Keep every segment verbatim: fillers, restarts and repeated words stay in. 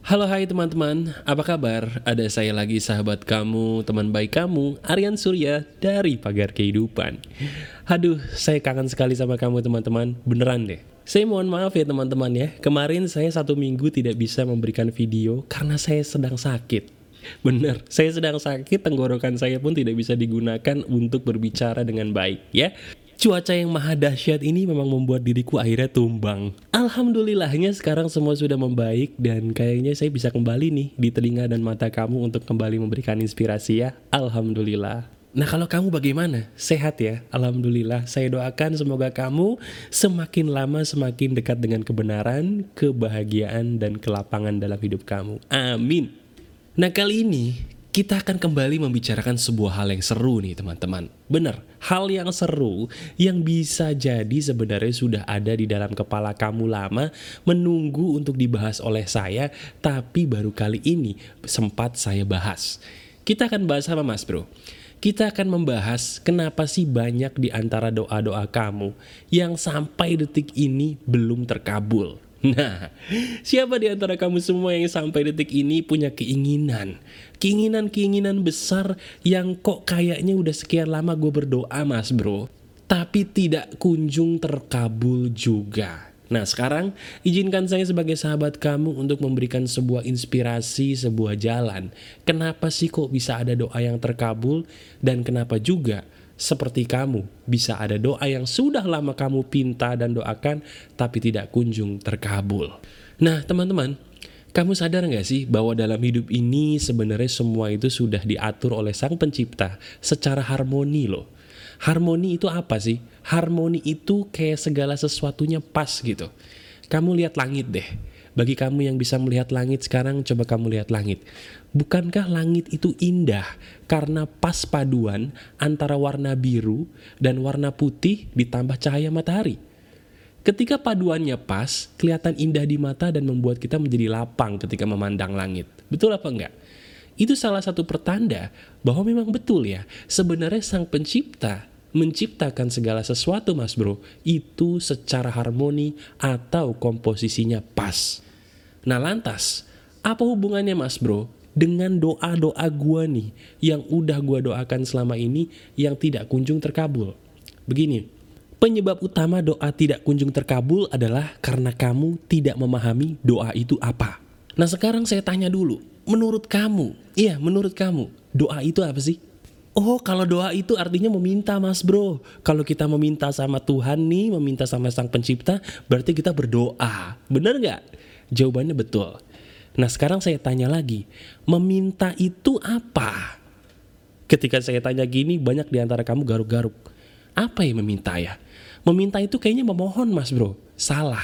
Halo hai teman-teman, apa kabar? Ada saya lagi sahabat kamu, teman baik kamu, Aryan Surya dari Pagar Kehidupan. Aduh, saya kangen sekali sama kamu teman-teman, beneran deh. Saya mohon maaf ya teman-teman ya, kemarin saya satu minggu tidak bisa memberikan video karena saya sedang sakit. Bener, saya sedang sakit, tenggorokan saya pun tidak bisa digunakan untuk berbicara dengan baik ya. Cuaca yang maha dahsyat ini memang membuat diriku akhirnya tumbang. Alhamdulillahnya sekarang semua sudah membaik dan kayaknya saya bisa kembali nih di telinga dan mata kamu untuk kembali memberikan inspirasi ya. Alhamdulillah. Nah kalau kamu bagaimana? Sehat ya? Alhamdulillah. Saya doakan semoga kamu semakin lama semakin dekat dengan kebenaran, kebahagiaan, dan kelapangan dalam hidup kamu. Amin. Nah kali ini kita akan kembali membicarakan sebuah hal yang seru nih teman-teman. Bener, hal yang seru yang bisa jadi sebenarnya sudah ada di dalam kepala kamu lama, menunggu untuk dibahas oleh saya, tapi baru kali ini sempat saya bahas. Kita akan bahas apa mas bro? Kita akan membahas kenapa sih banyak di antara doa-doa kamu yang sampai detik ini belum terkabul. Nah, siapa di antara kamu semua yang sampai detik ini punya keinginan Keinginan-keinginan besar yang kok kayaknya udah sekian lama gue berdoa mas bro, tapi tidak kunjung terkabul juga. Nah sekarang izinkan saya sebagai sahabat kamu untuk memberikan sebuah inspirasi, sebuah jalan. Kenapa sih kok bisa ada doa yang terkabul, dan kenapa juga seperti kamu, bisa ada doa yang sudah lama kamu pinta dan doakan, tapi tidak kunjung terkabul. Nah teman-teman, kamu sadar gak sih bahwa dalam hidup ini sebenarnya semua itu sudah diatur oleh Sang Pencipta secara harmoni loh. Harmoni itu apa sih? Harmoni itu kayak segala sesuatunya pas gitu. Kamu lihat langit deh. Bagi kamu yang bisa melihat langit sekarang, coba kamu lihat langit. Bukankah langit itu indah karena pas paduan antara warna biru dan warna putih ditambah cahaya matahari? Ketika paduannya pas, kelihatan indah di mata dan membuat kita menjadi lapang ketika memandang langit. Betul apa enggak? Itu salah satu pertanda bahwa memang betul ya, sebenarnya Sang Pencipta menciptakan segala sesuatu mas bro, itu secara harmoni atau komposisinya pas. Nah lantas, apa hubungannya mas bro dengan doa-doa gua nih yang udah gua doakan selama ini yang tidak kunjung terkabul? Begini, penyebab utama doa tidak kunjung terkabul adalah karena kamu tidak memahami doa itu apa. Nah sekarang saya tanya dulu, menurut kamu, iya menurut kamu, doa itu apa sih? Oh kalau doa itu artinya meminta mas bro. Kalau kita meminta sama Tuhan nih, meminta sama Sang Pencipta, berarti kita berdoa. Bener gak? Jawabannya betul. Nah sekarang saya tanya lagi, meminta itu apa? Ketika saya tanya gini, banyak di antara kamu garuk-garuk. Apa yang meminta ya? Meminta itu kayaknya memohon mas bro. Salah.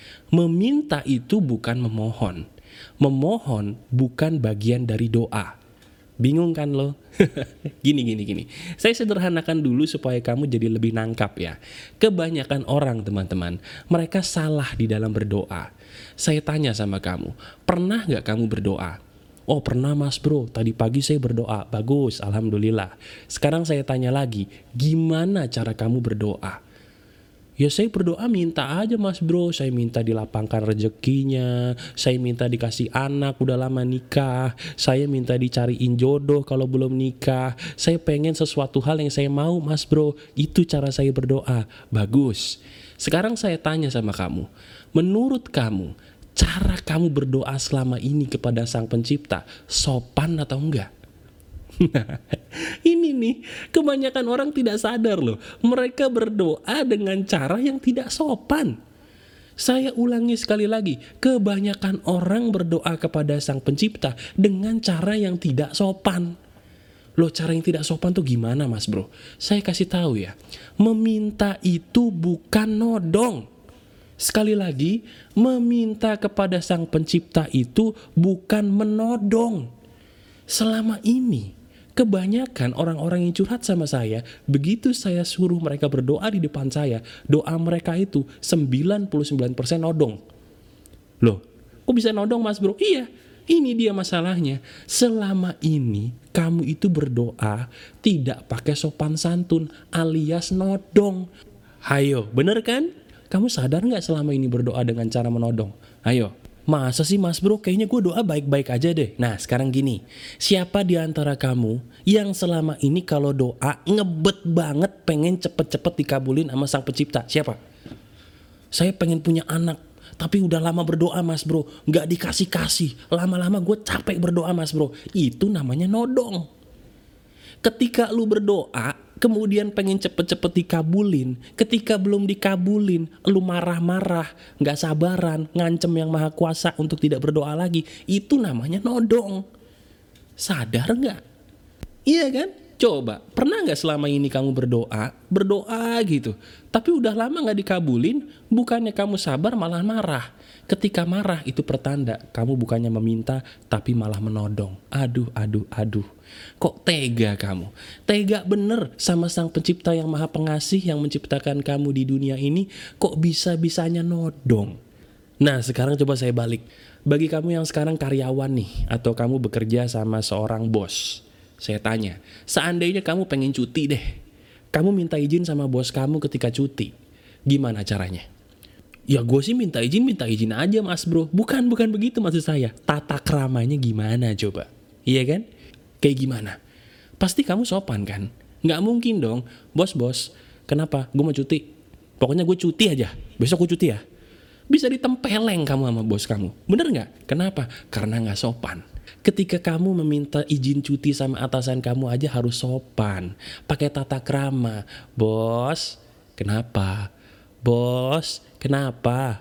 Meminta itu bukan memohon. Memohon bukan bagian dari doa. Bingung kan lo? Gini gini gini. Saya sederhanakan dulu supaya kamu jadi lebih nangkap ya. Kebanyakan orang teman-teman, mereka salah di dalam berdoa. Saya tanya sama kamu, pernah gak kamu berdoa? Oh pernah mas bro, tadi pagi saya berdoa. Bagus, alhamdulillah. Sekarang saya tanya lagi, gimana cara kamu berdoa? Ya saya berdoa minta aja mas bro. Saya minta dilapangkan rezekinya, saya minta dikasih anak, udah lama nikah, saya minta dicariin jodoh kalau belum nikah, saya pengen sesuatu hal yang saya mau mas bro. Itu cara saya berdoa. Bagus. Sekarang saya tanya sama kamu, menurut kamu cara kamu berdoa selama ini kepada Sang Pencipta sopan atau enggak? Nah, ini nih, kebanyakan orang tidak sadar loh. Mereka berdoa dengan cara yang tidak sopan. Saya ulangi sekali lagi, kebanyakan orang berdoa kepada Sang Pencipta dengan cara yang tidak sopan. Loh, cara yang tidak sopan tuh gimana mas bro? Saya kasih tahu ya, meminta itu bukan nodong. Sekali lagi, meminta kepada Sang Pencipta itu bukan menodong. Selama ini, kebanyakan orang-orang yang curhat sama saya, begitu saya suruh mereka berdoa di depan saya, doa mereka itu sembilan puluh sembilan persen nodong. Loh, kok bisa nodong mas bro? Iya, ini dia masalahnya. Selama ini, kamu itu berdoa tidak pakai sopan santun alias nodong. Hayo, bener kan? Kamu sadar gak selama ini berdoa dengan cara menodong? Ayo, Masa sih mas bro, kayaknya gue doa baik-baik aja deh. Nah sekarang gini, siapa di antara kamu yang selama ini kalau doa ngebet banget pengen cepet-cepet dikabulin sama sang pencipta? Siapa? Saya pengen punya anak, tapi udah lama berdoa mas bro, gak dikasih-kasih. Lama-lama gue capek berdoa mas bro. Itu namanya nodong. Ketika lu berdoa, kemudian pengen cepet-cepet dikabulin, ketika belum dikabulin, lu marah-marah, gak sabaran, ngancem yang maha kuasa untuk tidak berdoa lagi, itu namanya nodong. Sadar gak? Iya kan? Coba, pernah gak selama ini kamu berdoa, berdoa gitu, tapi udah lama gak dikabulin, bukannya kamu sabar malah marah. Ketika marah itu pertanda kamu bukannya meminta, tapi malah menodong. Aduh, aduh, aduh. Kok tega kamu? Tega bener sama sang pencipta yang maha pengasih yang menciptakan kamu di dunia ini, kok bisa-bisanya nodong? Nah sekarang coba saya balik. Bagi kamu yang sekarang karyawan nih, atau kamu bekerja sama seorang bos, saya tanya, seandainya kamu pengen cuti deh, kamu minta izin sama bos kamu ketika cuti, gimana caranya? Ya gue sih minta izin, minta izin aja mas bro. Bukan, bukan begitu maksud saya. Tata keramanya gimana coba? Iya kan? Kayak gimana? Pasti kamu sopan kan? Nggak mungkin dong, bos-bos, kenapa? Gue mau cuti. Pokoknya gue cuti aja, besok gue cuti ya. Bisa ditempeleng kamu sama bos kamu. Bener nggak? Kenapa? Karena nggak sopan. Ketika kamu meminta izin cuti sama atasan kamu aja harus sopan. Pakai tata krama. Bos, kenapa? Bos, kenapa?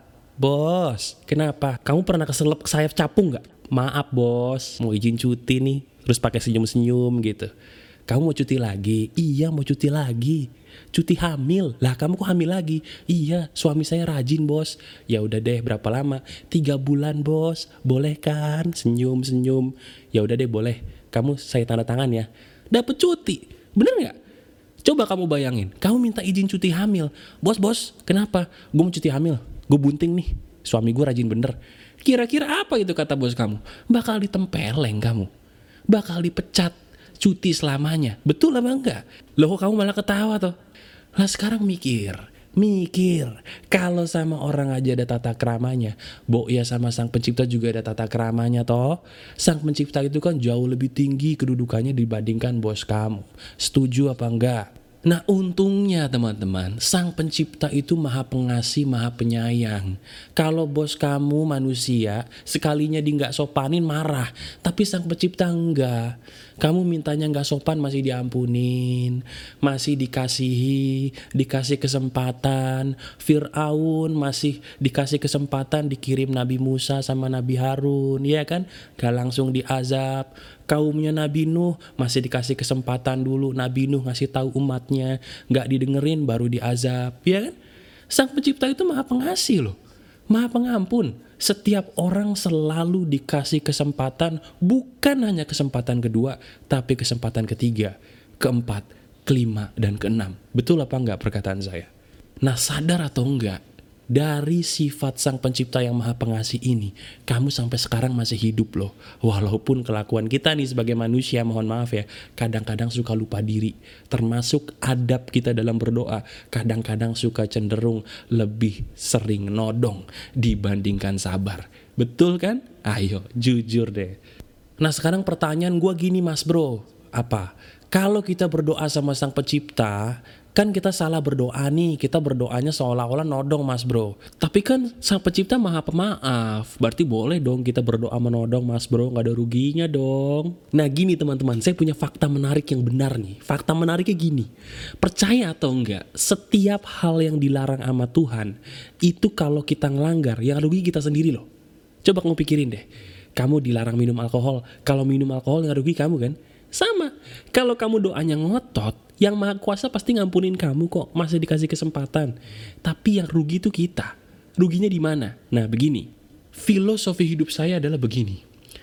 Bos, kenapa? Kamu pernah keselip sayap capung nggak? Maaf bos, mau izin cuti nih. Terus pakai senyum-senyum gitu. Kamu mau cuti lagi? Iya mau cuti lagi. Cuti hamil. Lah kamu kok hamil lagi? Iya suami saya rajin bos. Ya udah deh berapa lama? Tiga bulan bos. Boleh kan? Senyum-senyum. Ya udah deh boleh. Kamu saya tanda tangan ya. Dapet cuti. Bener gak? Coba kamu bayangin. Kamu minta izin cuti hamil. Bos bos kenapa? Gue mau cuti hamil. Gue bunting nih. Suami gue rajin bener. Kira-kira apa itu kata bos kamu? Bakal ditempeleng kamu. Bakal dipecat. Cuti selamanya. Betul apa enggak? Loh kok kamu malah ketawa toh? Lah sekarang mikir. Mikir. Kalau sama orang aja ada tata keramanya. Bo ya sama sang pencipta juga ada tata keramanya toh. Sang pencipta itu kan jauh lebih tinggi kedudukannya dibandingkan bos kamu. Setuju apa enggak? Nah untungnya teman-teman, sang pencipta itu maha pengasih, maha penyayang. Kalau bos kamu manusia, sekalinya di gak sopanin marah. Tapi sang pencipta enggak. Kamu mintanya gak sopan masih diampunin, masih dikasihi, dikasih kesempatan. Fir'aun masih dikasih kesempatan dikirim Nabi Musa sama Nabi Harun, ya kan? Gak langsung diazab. Kaumnya Nabi Nuh masih dikasih kesempatan dulu. Nabi Nuh ngasih tahu umatnya, gak didengerin baru diazab, ya kan? Sang pencipta itu maha pengasih loh, maha pengampun. Setiap orang selalu dikasih kesempatan, bukan hanya kesempatan kedua, tapi kesempatan ketiga, keempat, kelima, dan keenam. Betul apa enggak perkataan saya? Nah sadar atau enggak, dari sifat sang pencipta yang maha pengasih ini, kamu sampai sekarang masih hidup loh. Walaupun kelakuan kita nih sebagai manusia, mohon maaf ya, kadang-kadang suka lupa diri. Termasuk adab kita dalam berdoa, kadang-kadang suka cenderung lebih sering nodong dibandingkan sabar. Betul kan? Ayo jujur deh. Nah sekarang pertanyaan gue gini mas bro. Apa? Kalau kita berdoa sama sang pencipta, kan kita salah berdoa nih, kita berdoanya seolah-olah nodong mas bro. Tapi kan sang pencipta maha pemaaf, berarti boleh dong kita berdoa menodong mas bro, gak ada ruginya dong. Nah gini teman-teman, saya punya fakta menarik yang benar nih. Fakta menariknya gini, percaya atau enggak, setiap hal yang dilarang sama Tuhan, itu kalau kita ngelanggar, yang rugi kita sendiri loh. Coba kamu pikirin deh, kamu dilarang minum alkohol, kalau minum alkohol yang rugi kamu kan? Sama, kalau kamu doanya ngotot, yang maha kuasa pasti ngampunin kamu kok, masih dikasih kesempatan. Tapi yang rugi itu kita. Ruginya di mana? Nah begini, filosofi hidup saya adalah begini.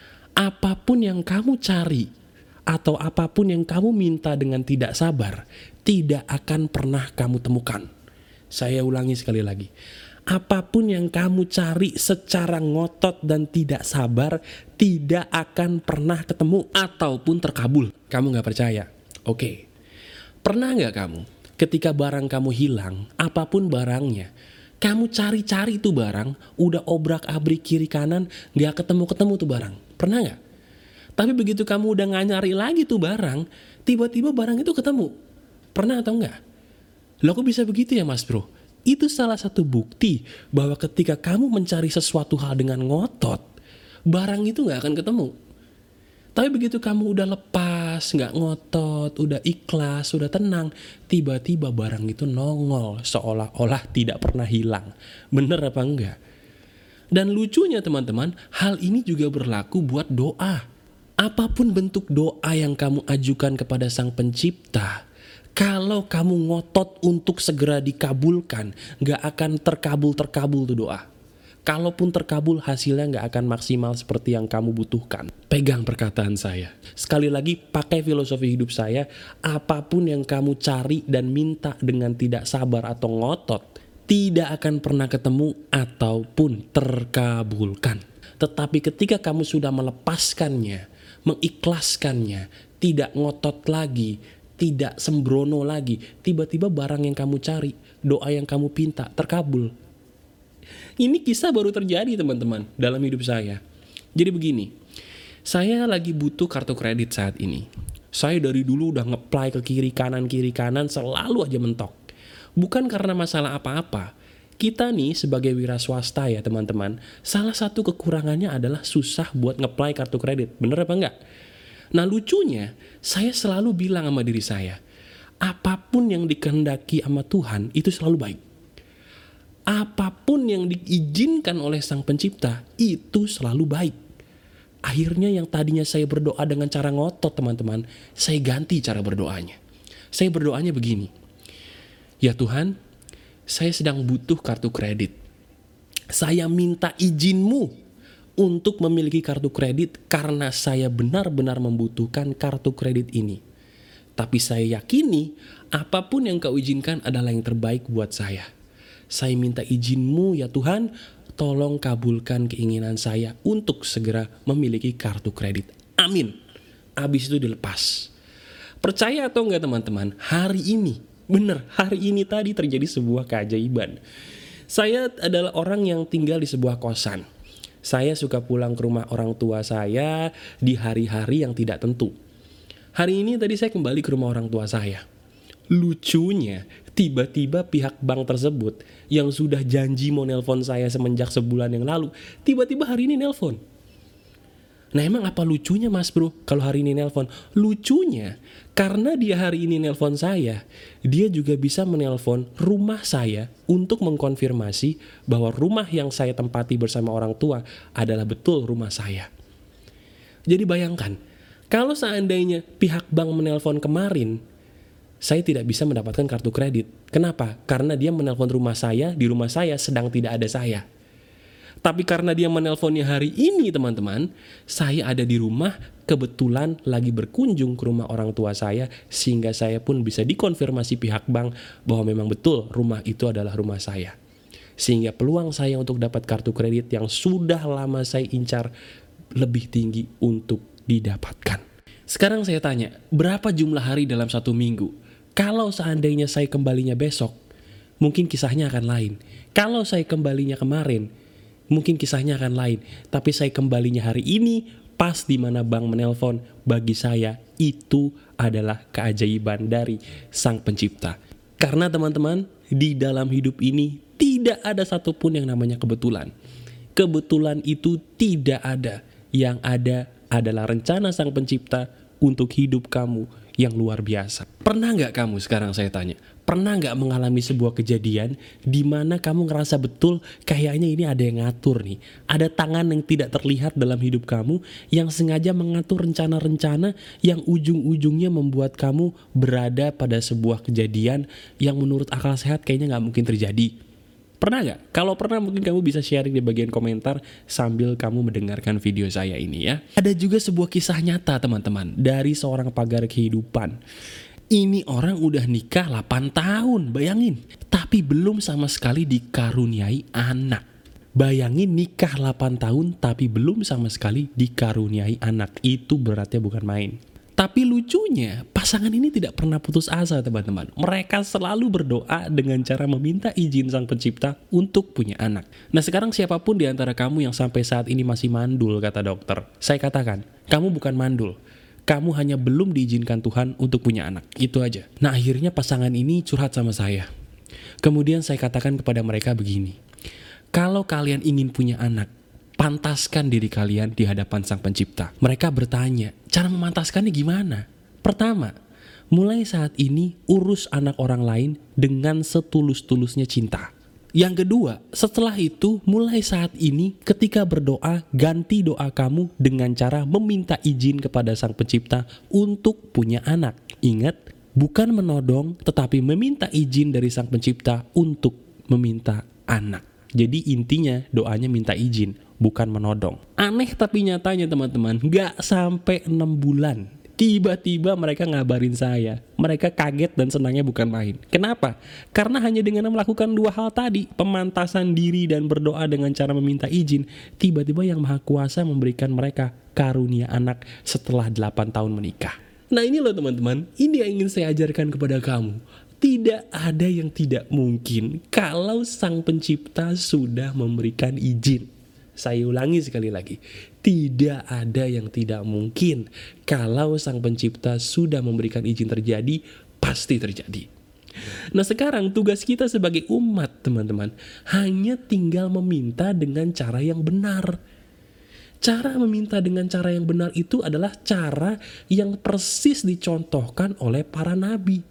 Apapun yang kamu cari, atau apapun yang kamu minta dengan tidak sabar, tidak akan pernah kamu temukan. Saya ulangi sekali lagi. Apapun yang kamu cari secara ngotot dan tidak sabar, tidak akan pernah ketemu ataupun terkabul. Kamu gak percaya? Oke. Pernah gak kamu ketika barang kamu hilang, apapun barangnya, Kamu cari-cari tuh barang, udah obrak-abrik kiri kanan, gak ketemu-ketemu tuh barang. Pernah gak? Tapi begitu kamu udah gak nyari lagi tuh barang, tiba-tiba barang itu ketemu. Pernah atau enggak? Loh kok bisa begitu ya mas bro? Itu salah satu bukti bahwa ketika kamu mencari sesuatu hal dengan ngotot, barang itu gak akan ketemu. Tapi begitu kamu udah lepas, gak ngotot, udah ikhlas, udah tenang, tiba-tiba barang itu nongol seolah-olah tidak pernah hilang. Bener apa enggak? Dan lucunya teman-teman, hal ini juga berlaku buat doa. Apapun bentuk doa yang kamu ajukan kepada Sang Pencipta, kalau kamu ngotot untuk segera dikabulkan, gak akan terkabul-terkabul tuh doa. Kalaupun terkabul, hasilnya gak akan maksimal seperti yang kamu butuhkan. Pegang perkataan saya. Sekali lagi, pakai filosofi hidup saya. Apapun yang kamu cari dan minta dengan tidak sabar atau ngotot, tidak akan pernah ketemu ataupun terkabulkan. Tetapi ketika kamu sudah melepaskannya, mengikhlaskannya, tidak ngotot lagi, tidak sembrono lagi, tiba-tiba barang yang kamu cari, doa yang kamu pinta, terkabul. Ini kisah baru terjadi teman-teman dalam hidup saya. Jadi begini, saya lagi butuh kartu kredit saat ini. Saya dari dulu udah nge-apply ke kiri kanan, kiri kanan, selalu aja mentok. Bukan karena masalah apa-apa. Kita nih sebagai wira swasta ya teman-teman, salah satu kekurangannya adalah susah buat nge-apply kartu kredit. Bener apa enggak? Nah lucunya, saya selalu bilang sama diri saya, apapun yang dikehendaki sama Tuhan itu selalu baik. Apapun yang diizinkan oleh Sang Pencipta itu selalu baik. Akhirnya yang tadinya saya berdoa dengan cara ngotot teman-teman, saya ganti cara berdoanya. Saya berdoanya begini, ya Tuhan, saya sedang butuh kartu kredit. Saya minta izin-Mu untuk memiliki kartu kredit karena saya benar-benar membutuhkan kartu kredit ini. Tapi saya yakini apapun yang Kau izinkan adalah yang terbaik buat saya. Saya minta izin-Mu ya Tuhan, tolong kabulkan keinginan saya untuk segera memiliki kartu kredit. Amin. Habis itu dilepas. Percaya atau enggak teman-teman, hari ini, bener hari ini tadi terjadi sebuah keajaiban. Saya adalah orang yang tinggal di sebuah kosan. Saya suka pulang ke rumah orang tua saya di hari-hari yang tidak tentu. Hari ini tadi saya kembali ke rumah orang tua saya. Lucunya, tiba-tiba pihak bank tersebut yang sudah janji mau nelpon saya semenjak sebulan yang lalu, tiba-tiba hari ini nelpon. Nah emang apa lucunya mas bro kalau hari ini nelpon? Lucunya, karena dia hari ini nelpon saya, dia juga bisa menelpon rumah saya untuk mengkonfirmasi bahwa rumah yang saya tempati bersama orang tua adalah betul rumah saya. Jadi bayangkan, kalau seandainya pihak bank menelpon kemarin, saya tidak bisa mendapatkan kartu kredit. Kenapa? Karena dia menelpon rumah saya, di rumah saya sedang tidak ada saya. Tapi karena dia menelponnya hari ini teman-teman, saya ada di rumah, kebetulan lagi berkunjung ke rumah orang tua saya, sehingga saya pun bisa dikonfirmasi pihak bank bahwa memang betul rumah itu adalah rumah saya. Sehingga peluang saya untuk dapat kartu kredit yang sudah lama saya incar lebih tinggi untuk didapatkan. Sekarang saya tanya, berapa jumlah hari dalam satu minggu? Kalau seandainya saya kembalinya besok, mungkin kisahnya akan lain. Kalau saya kembalinya kemarin, mungkin kisahnya akan lain. Tapi saya kembalinya hari ini, pas di mana bank menelpon, bagi saya itu adalah keajaiban dari Sang Pencipta. Karena teman-teman, di dalam hidup ini tidak ada satupun yang namanya kebetulan. Kebetulan itu tidak ada. Yang ada adalah rencana Sang Pencipta untuk hidup kamu yang luar biasa. Pernah gak kamu, sekarang saya tanya, pernah gak mengalami sebuah kejadian di mana kamu ngerasa betul kayaknya ini ada yang ngatur nih, ada tangan yang tidak terlihat dalam hidup kamu yang sengaja mengatur rencana-rencana yang ujung-ujungnya membuat kamu berada pada sebuah kejadian yang menurut akal sehat kayaknya gak mungkin terjadi. Pernah gak? Kalau pernah mungkin kamu bisa sharing di bagian komentar sambil kamu mendengarkan video saya ini ya. Ada juga sebuah kisah nyata teman-teman dari seorang pagar kehidupan. Ini orang udah nikah delapan tahun, bayangin. Tapi belum sama sekali dikaruniai anak. Bayangin nikah delapan tahun tapi belum sama sekali dikaruniai anak. Itu beratnya bukan main. Tapi lucunya, pasangan ini tidak pernah putus asa teman-teman. Mereka selalu berdoa dengan cara meminta izin Sang Pencipta untuk punya anak. Nah sekarang siapapun di antara kamu yang sampai saat ini masih mandul, kata dokter, saya katakan, kamu bukan mandul. Kamu hanya belum diizinkan Tuhan untuk punya anak. Itu aja. Nah akhirnya pasangan ini curhat sama saya. Kemudian saya katakan kepada mereka begini. Kalau kalian ingin punya anak, pantaskan diri kalian di hadapan Sang Pencipta. Mereka bertanya, cara memantaskannya gimana? Pertama, mulai saat ini urus anak orang lain dengan setulus-tulusnya cinta. Yang kedua, setelah itu mulai saat ini ketika berdoa, ganti doa kamu dengan cara meminta izin kepada Sang Pencipta untuk punya anak. Ingat, bukan menodong tetapi meminta izin dari Sang Pencipta untuk meminta anak. Jadi intinya doanya minta izin, bukan menodong. Aneh tapi nyatanya teman-teman, gak sampai enam bulan. Tiba-tiba mereka ngabarin saya. Mereka kaget dan senangnya bukan main. Kenapa? Karena hanya dengan melakukan dua hal tadi, pemantasan diri dan berdoa dengan cara meminta izin, tiba-tiba Yang Maha Kuasa memberikan mereka karunia anak setelah delapan tahun menikah. Nah ini loh teman-teman, ini yang ingin saya ajarkan kepada kamu. Tidak ada yang tidak mungkin kalau Sang Pencipta sudah memberikan izin. Saya ulangi sekali lagi, tidak ada yang tidak mungkin kalau Sang Pencipta sudah memberikan izin terjadi, pasti terjadi. Nah sekarang tugas kita sebagai umat teman-teman, hanya tinggal meminta dengan cara yang benar. Cara meminta dengan cara yang benar itu adalah cara yang persis dicontohkan oleh para nabi.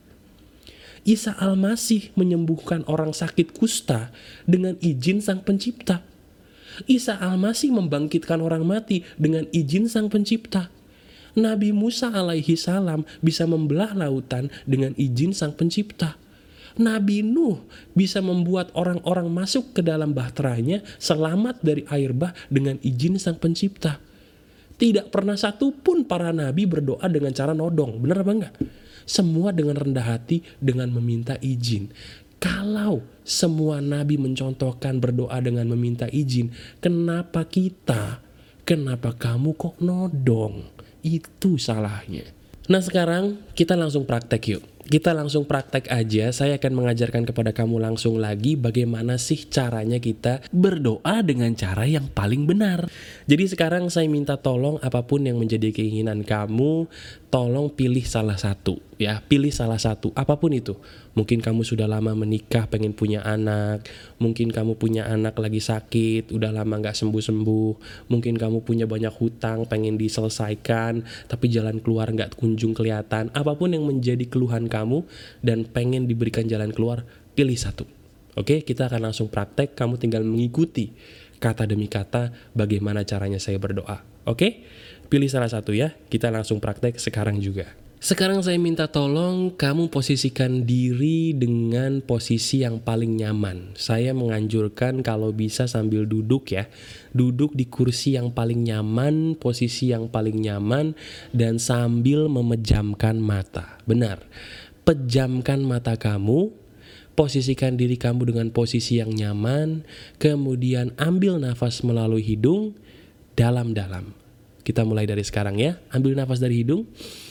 Isa Al-Masih menyembuhkan orang sakit kusta dengan izin Sang Pencipta. Isa Al-Masih membangkitkan orang mati dengan izin Sang Pencipta. Nabi Musa alaihi salam bisa membelah lautan dengan izin Sang Pencipta. Nabi Nuh bisa membuat orang-orang masuk ke dalam bahteranya selamat dari air bah dengan izin Sang Pencipta. Tidak pernah satu pun para nabi berdoa dengan cara nodong, benar apa enggak? Semua dengan rendah hati, dengan meminta izin. Kalau semua nabi mencontohkan berdoa dengan meminta izin, kenapa kita, kenapa kamu kok nodong? Itu salahnya. Nah sekarang kita langsung praktek yuk. Kita langsung praktek aja, saya akan mengajarkan kepada kamu langsung lagi bagaimana sih caranya kita berdoa dengan cara yang paling benar. Jadi sekarang saya minta tolong apapun yang menjadi keinginan kamu, tolong pilih salah satu ya, pilih salah satu, apapun itu. Mungkin kamu sudah lama menikah pengen punya anak, mungkin kamu punya anak lagi sakit, udah lama gak sembuh-sembuh, mungkin kamu punya banyak hutang pengen diselesaikan, tapi jalan keluar gak kunjung kelihatan. Apapun yang menjadi keluhan kamu dan pengen diberikan jalan keluar, pilih satu. Oke, kita akan langsung praktek, kamu tinggal mengikuti kata demi kata bagaimana caranya saya berdoa. Oke, pilih salah satu ya, kita langsung praktek sekarang juga. Sekarang saya minta tolong kamu posisikan diri dengan posisi yang paling nyaman. Saya menganjurkan kalau bisa sambil duduk ya. Duduk di kursi yang paling nyaman, posisi yang paling nyaman, dan sambil memejamkan mata. Benar, pejamkan mata kamu, posisikan diri kamu dengan posisi yang nyaman, kemudian ambil nafas melalui hidung, dalam-dalam. Kita mulai dari sekarang ya, ambil nafas dari hidung.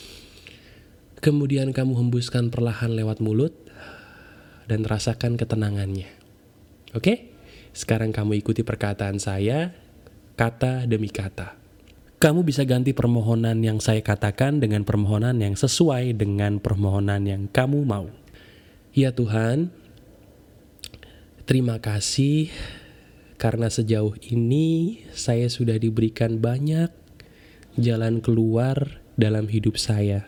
Kemudian kamu hembuskan perlahan lewat mulut dan rasakan ketenangannya. Oke? Sekarang kamu ikuti perkataan saya, kata demi kata. Kamu bisa ganti permohonan yang saya katakan dengan permohonan yang sesuai dengan permohonan yang kamu mau. Ya Tuhan, terima kasih karena sejauh ini saya sudah diberikan banyak jalan keluar dalam hidup saya.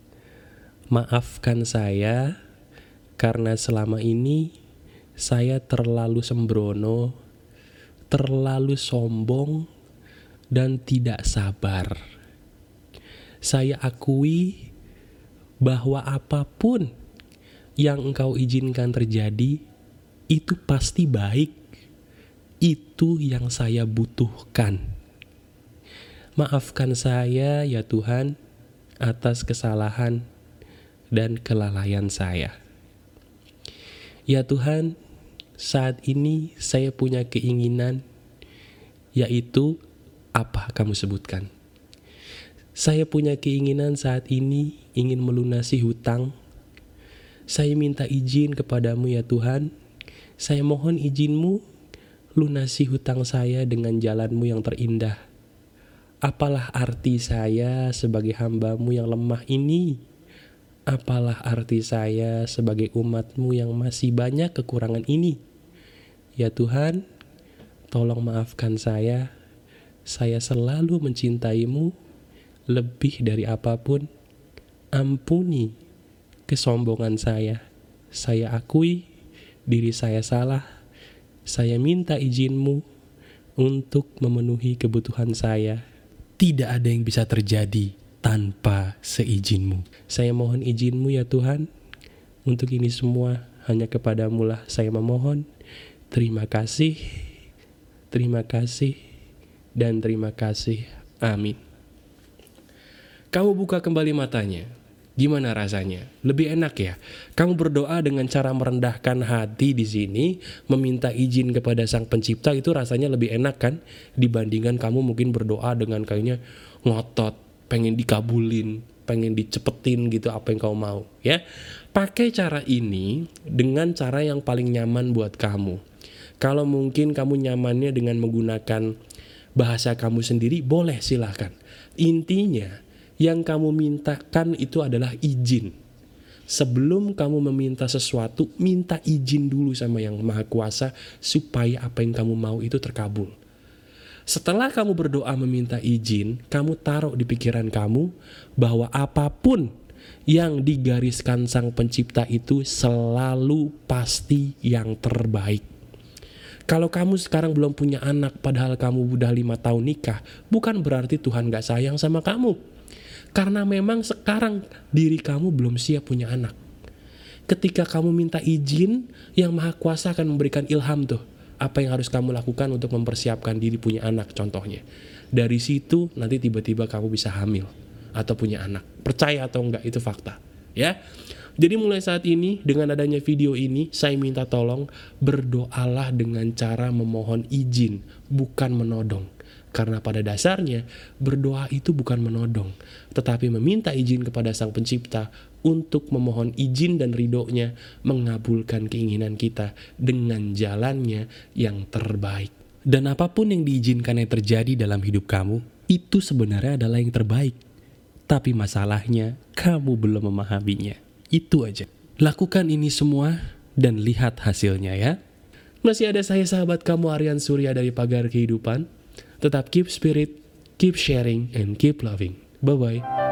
Maafkan saya karena selama ini saya terlalu sembrono, terlalu sombong, dan tidak sabar. Saya akui bahwa apapun yang Engkau izinkan terjadi, itu pasti baik. Itu yang saya butuhkan. Maafkan saya ya Tuhan atas kesalahan dan kelalaian saya. Ya Tuhan, saat ini saya punya keinginan, yaitu apa kamu sebutkan. Saya punya keinginan saat ini ingin melunasi hutang. Saya minta izin kepadamu ya Tuhan. Saya mohon izinmu lunasi hutang saya dengan jalanmu yang terindah. Apalah arti saya sebagai hambamu yang lemah ini? Apalah arti saya sebagai umatmu yang masih banyak kekurangan ini? Ya Tuhan, tolong maafkan saya. Saya selalu mencintaimu lebih dari apapun. Ampuni kesombongan saya. Saya akui diri saya salah. Saya minta izinmu untuk memenuhi kebutuhan saya. Tidak ada yang bisa terjadi tanpa seizinmu. Saya mohon izinmu ya Tuhan. Untuk ini semua hanya kepadamu lah saya memohon. Terima kasih. Terima kasih. Dan terima kasih. Amin. Kamu buka kembali matanya. Gimana rasanya? Lebih enak ya? Kamu berdoa dengan cara merendahkan hati di sini, meminta izin kepada Sang Pencipta, itu rasanya lebih enak kan? Dibandingkan kamu mungkin berdoa dengan kayaknya ngotot, pengen dikabulin, pengen dicepetin gitu apa yang kamu mau, ya. Pakai cara ini dengan cara yang paling nyaman buat kamu. Kalau mungkin kamu nyamannya dengan menggunakan bahasa kamu sendiri, boleh silahkan. Intinya, yang kamu mintakan itu adalah izin. Sebelum kamu meminta sesuatu, minta izin dulu sama Yang Maha Kuasa supaya apa yang kamu mau itu terkabul. Setelah kamu berdoa meminta izin, kamu taruh di pikiran kamu bahwa apapun yang digariskan Sang Pencipta itu selalu pasti yang terbaik. Kalau kamu sekarang belum punya anak padahal kamu udah lima tahun nikah, bukan berarti Tuhan gak sayang sama kamu. Karena memang sekarang diri kamu belum siap punya anak. Ketika kamu minta izin, Yang Maha Kuasa akan memberikan ilham tuh. Apa yang harus kamu lakukan untuk mempersiapkan diri punya anak contohnya. Dari situ nanti tiba-tiba kamu bisa hamil atau punya anak. Percaya atau enggak itu fakta. Ya. Jadi mulai saat ini dengan adanya video ini saya minta tolong berdoalah dengan cara memohon izin, bukan menodong. Karena pada dasarnya berdoa itu bukan menodong, tetapi meminta izin kepada Sang Pencipta untuk memohon izin dan ridhonya mengabulkan keinginan kita dengan jalannya yang terbaik. Dan apapun yang diizinkan yang terjadi dalam hidup kamu, itu sebenarnya adalah yang terbaik. Tapi masalahnya kamu belum memahaminya. Itu aja. Lakukan ini semua dan lihat hasilnya ya. Masih ada saya sahabat kamu Aryan Surya dari Pagar Kehidupan. Tetap keep spirit, keep sharing, and keep loving. Bye-bye.